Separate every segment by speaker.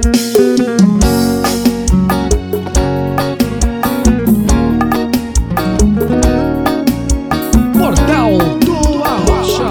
Speaker 1: Portal do Arrocha.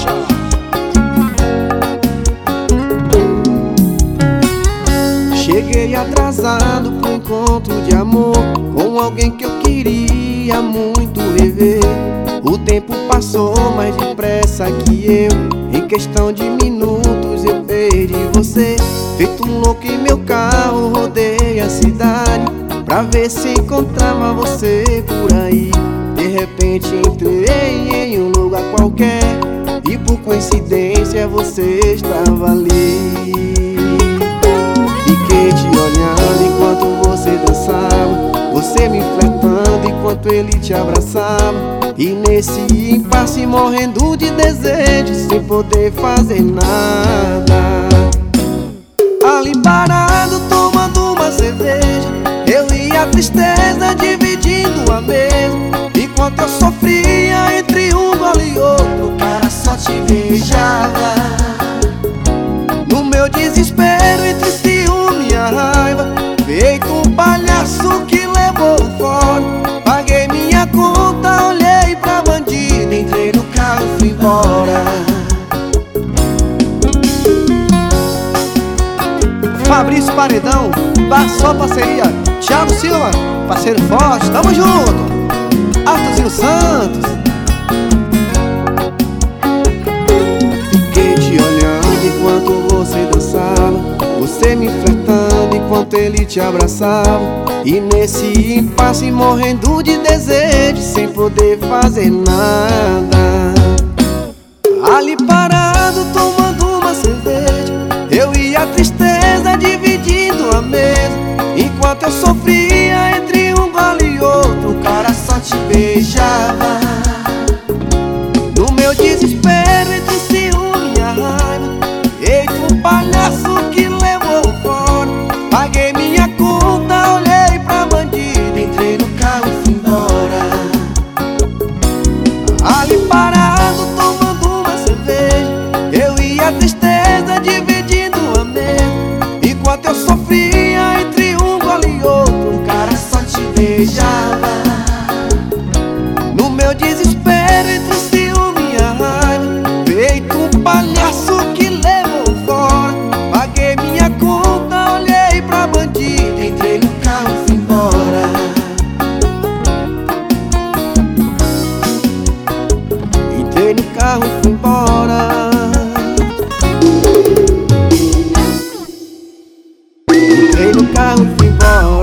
Speaker 2: Cheguei atrasado pro encontro de amor com alguém que eu queria muito rever. O tempo passou mais depressa que eu, em questão de minutos eu perdi você. Feito um louco em meu carro, rodei a cidade pra ver se encontrava você por aí. De repente entrei em um lugar qualquer e por coincidência você estava ali. Fiquei te olhando enquanto você dançava, você me flertando enquanto ele te abraçava. E nesse impasse morrendo de desejo, sem poder fazer nada. Ali parado tomando uma cerveja, eu e a tristeza dividindo a mesa. Enquanto eu sofria entre um gole e outro, o cara só te beijava. No meu desespero entre ciúme e a raiva, feito um palhaço que levou fora. Paguei minha conta, olhei pra bandido, entrei no carro e fui embora. Fabrício Paredão, só parceria. Thiago Silva, parceiro forte, tamo junto. Arthurzinho Santos. Fiquei te olhando enquanto você dançava, você me flertando enquanto ele te abraçava. E nesse impasse morrendo de desejo, sem poder fazer nada. Ali parado tomando uma cerveja, eu e a tristeza dividindo a mesa. Enquanto eu sofria entre um gole e outro, o cara só te beijava. No meu desespero entre ciúme e a raiva, feito um palhaço que levou fora. Paguei minha conta, olhei pra bandido, entrei no carro e fui embora. Ali parado tomando uma cerveja, eu e a tristeza dividindo a mesa. Enquanto eu sofria entre um gole e outro, o cara só te beijava. No meu desespero entre ciúme e a raiva, feito um palhaço que levou fora. Paguei minha conta, olhei pra bandido, entrei no carro e fui embora. Entrei no carro e fui embora. Entrei no carro e fui embora.